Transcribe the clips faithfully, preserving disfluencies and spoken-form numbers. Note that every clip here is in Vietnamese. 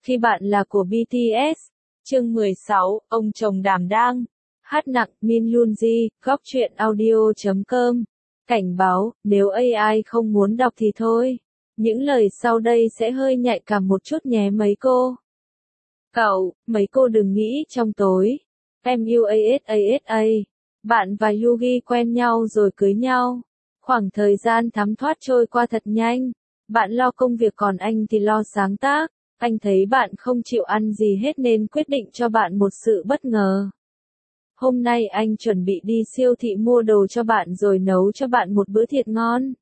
khi bạn là của bê tê ét. Chương mười sáu, ông chồng đảm đang. Hát nặng, Min Yoon Ji, góc truyện audio chấm com. Cảnh báo, nếu a i không muốn đọc thì thôi. Những lời sau đây sẽ hơi nhạy cảm một chút nhé mấy cô. Cậu, mấy cô đừng nghĩ trong tối. Em yêu asa. Bạn và Yugi quen nhau rồi cưới nhau. Khoảng thời gian thấm thoát trôi qua thật nhanh. Bạn lo công việc còn anh thì lo sáng tác. Anh thấy bạn không chịu ăn gì hết nên quyết định cho bạn một sự bất ngờ. Hôm nay anh chuẩn bị đi siêu thị mua đồ cho bạn rồi nấu cho bạn một bữa thiệt ngon.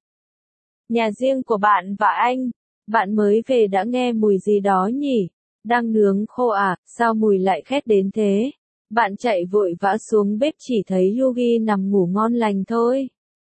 Nhà riêng của bạn và anh. Bạn mới về đã nghe mùi gì đó nhỉ? Đang nướng khô à, sao mùi lại khét đến thế? Bạn chạy vội vã xuống bếp chỉ thấy Yugi nằm ngủ ngon lành thôi.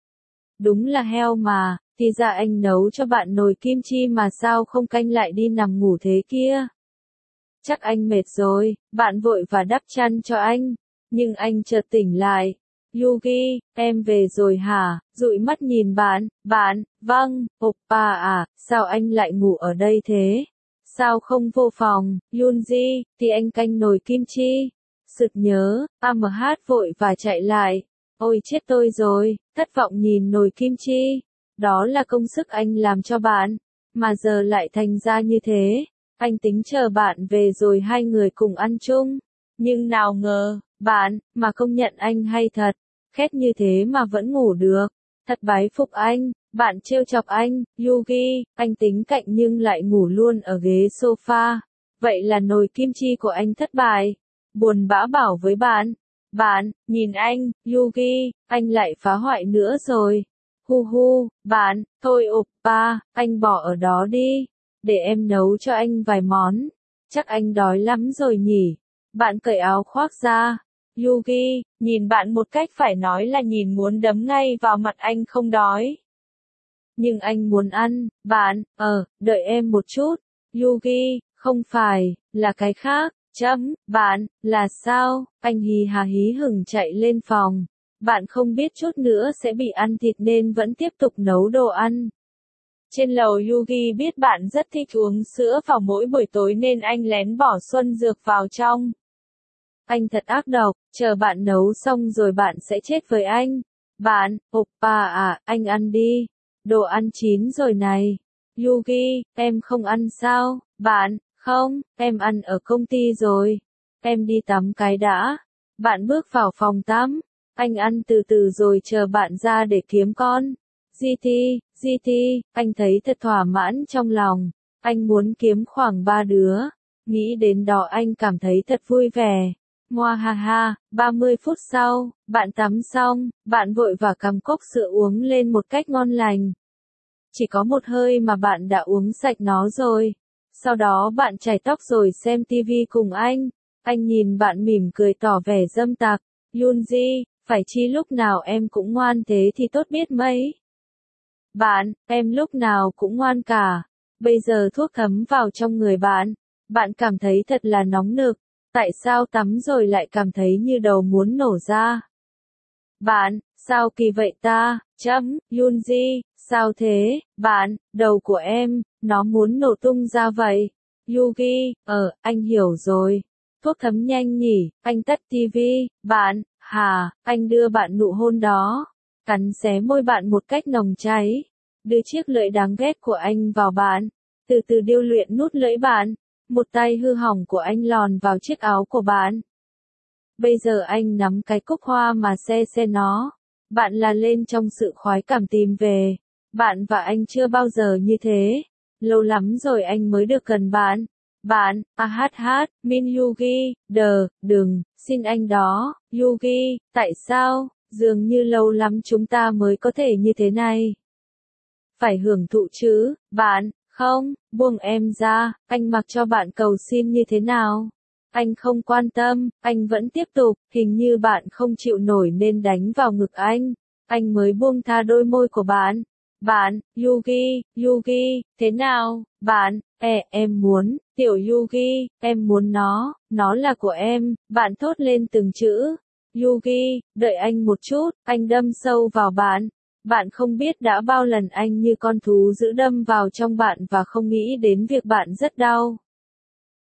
Đúng là heo mà, thì ra anh nấu cho bạn nồi kim chi mà sao không canh lại đi nằm ngủ thế kia. Chắc anh mệt rồi, bạn vội và đắp chăn cho anh. Nhưng anh chợt tỉnh lại. Yugi, em về rồi hả? Dụi mắt nhìn bạn, bạn, vâng, oppa à, sao anh lại ngủ ở đây thế? Sao không vô phòng, Yoonji, thì anh canh nồi kim chi. Sực nhớ, a em hát vội và chạy lại. Ôi chết tôi rồi, thất vọng nhìn nồi kim chi. Đó là công sức anh làm cho bạn, mà giờ lại thành ra như thế. Anh tính chờ bạn về rồi hai người cùng ăn chung. Nhưng nào ngờ, bạn, mà công nhận anh hay thật. Khét như thế mà vẫn ngủ được. Thật bái phục anh, bạn trêu chọc anh, Yugi, anh tính cạnh nhưng lại ngủ luôn ở ghế sofa. Vậy là nồi kim chi của anh thất bại. Buồn bã bảo với bạn. Bạn, nhìn anh, Yugi, anh lại phá hoại nữa rồi. Hu hu, bạn, thôi oppa, anh bỏ ở đó đi. Để em nấu cho anh vài món. Chắc anh đói lắm rồi nhỉ. Bạn cởi áo khoác ra. Yugi, nhìn bạn một cách phải nói là nhìn muốn đấm ngay vào mặt anh không đói. Nhưng anh muốn ăn, bạn, ờ, đợi em một chút. Yugi, không phải, là cái khác, chấm, bạn, là sao? Anh hì hà hí hửng chạy lên phòng. Bạn không biết chút nữa sẽ bị ăn thịt nên vẫn tiếp tục nấu đồ ăn. Trên lầu Yugi biết bạn rất thích uống sữa vào mỗi buổi tối nên anh lén bỏ xuân dược vào trong. Anh thật ác độc, chờ bạn nấu xong rồi bạn sẽ chết với anh. Bạn, oppa à, anh ăn đi. Đồ ăn chín rồi này. Yugi, em không ăn sao? Bạn, không, em ăn ở công ty rồi. Em đi tắm cái đã. Bạn bước vào phòng tắm. Anh ăn từ từ rồi chờ bạn ra để kiếm con. giê tê, giê tê, anh thấy thật thỏa mãn trong lòng. Anh muốn kiếm khoảng ba đứa. Nghĩ đến đó anh cảm thấy thật vui vẻ. Ngoa ha ha, ba mươi phút sau, bạn tắm xong, bạn vội và cầm cốc sữa uống lên một cách ngon lành. Chỉ có một hơi mà bạn đã uống sạch nó rồi. Sau đó bạn chải tóc rồi xem tivi cùng anh. Anh nhìn bạn mỉm cười tỏ vẻ dâm tặc. Yoonji, phải chi lúc nào em cũng ngoan thế thì tốt biết mấy. Bạn, em lúc nào cũng ngoan cả. Bây giờ thuốc thấm vào trong người bạn. Bạn cảm thấy thật là nóng nực. Tại sao tắm rồi lại cảm thấy như đầu muốn nổ ra? Bạn, sao kỳ vậy ta? Chấm, Yoonji, sao thế? Bạn, đầu của em, nó muốn nổ tung ra vậy. Yugi, ờ, anh hiểu rồi. Thuốc thấm nhanh nhỉ, anh tắt tivi. Bạn, hà, anh đưa bạn nụ hôn đó. Cắn xé môi bạn một cách nồng cháy. Đưa chiếc lưỡi đáng ghét của anh vào bạn. Từ từ điêu luyện nút lưỡi bạn. Một tay hư hỏng của anh lòn vào chiếc áo của bạn. Bây giờ anh nắm cái cúc hoa mà xe xe nó. Bạn là lên trong sự khoái cảm tìm về. Bạn và anh chưa bao giờ như thế. Lâu lắm rồi anh mới được gần bạn. Bạn, a hát hát, Min Yugi, đờ, đừng, xin anh đó, Yugi, tại sao, dường như lâu lắm chúng ta mới có thể như thế này. Phải hưởng thụ chứ, bạn. Không, buông em ra, anh mặc cho bạn cầu xin như thế nào? Anh không quan tâm, anh vẫn tiếp tục, hình như bạn không chịu nổi nên đánh vào ngực anh. Anh mới buông tha đôi môi của bạn. Bạn, Yugi, Yugi, thế nào? Bạn, e, em muốn, tiểu Yugi, em muốn nó, nó là của em, bạn thốt lên từng chữ. Yugi, đợi anh một chút, anh đâm sâu vào bạn. Bạn không biết đã bao lần anh như con thú dữ đâm vào trong bạn và không nghĩ đến việc bạn rất đau.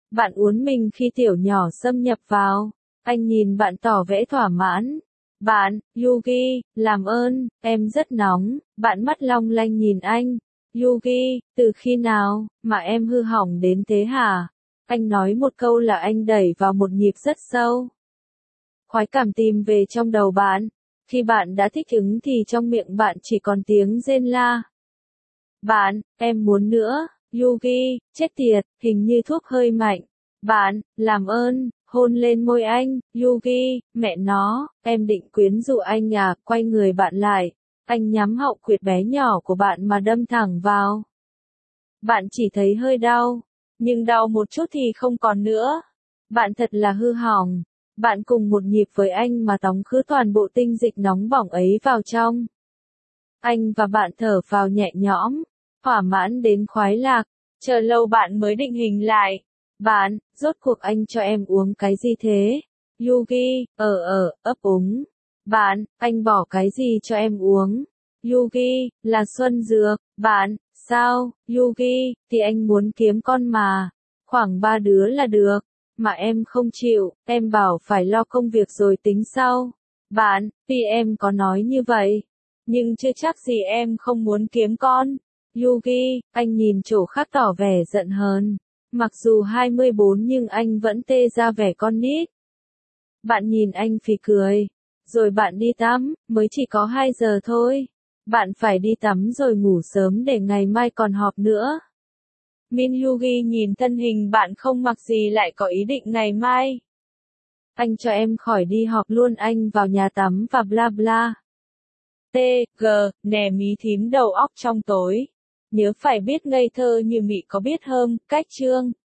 Bạn uốn mình khi tiểu nhỏ xâm nhập vào. Anh nhìn bạn tỏ vẻ thỏa mãn. Bạn, Yugi, làm ơn, em rất nóng. Bạn mắt long lanh nhìn anh. Yugi, từ khi nào mà em hư hỏng đến thế hả? Anh nói một câu là anh đẩy vào một nhịp rất sâu. Khoái cảm tìm về trong đầu bạn. Khi bạn đã thích ứng thì trong miệng bạn chỉ còn tiếng rên la. Bạn, em muốn nữa. Yugi, chết tiệt, hình như thuốc hơi mạnh. Bạn, làm ơn, hôn lên môi anh. Yugi, mẹ nó, em định quyến rũ anh à? Quay người bạn lại. Anh nhắm họng quyệt bé nhỏ của bạn mà đâm thẳng vào. Bạn chỉ thấy hơi đau, nhưng đau một chút thì không còn nữa. Bạn thật là hư hỏng. Bạn cùng một nhịp với anh mà tống khứ toàn bộ tinh dịch nóng bỏng ấy vào trong. Anh và bạn thở phào nhẹ nhõm, thỏa mãn đến khoái lạc. Chờ lâu bạn mới định hình lại. Bạn, rốt cuộc anh cho em uống cái gì thế? Yugi, ờ ờ, ấp úng. Bạn, anh bỏ cái gì cho em uống? Yugi, là xuân dược. Bạn, sao? Yugi, thì anh muốn kiếm con mà. Khoảng ba đứa là được. Mà em không chịu, em bảo phải lo công việc rồi tính sau. Bạn, vì em có nói như vậy. Nhưng chưa chắc gì em không muốn kiếm con. Yugi, anh nhìn chỗ khác tỏ vẻ giận hờn. Mặc dù hai mươi bốn nhưng anh vẫn tê ra vẻ con nít. Bạn nhìn anh phì cười. Rồi bạn đi tắm, mới chỉ có hai giờ thôi. Bạn phải đi tắm rồi ngủ sớm để ngày mai còn họp nữa. Min Yugi nhìn thân hình bạn không mặc gì lại có ý định ngày mai. Anh cho em khỏi đi họp luôn anh vào nhà tắm và bla bla. T, G, nè mí thím đầu óc trong tối. Nếu phải biết ngây thơ như mị có biết hơn, cách chương.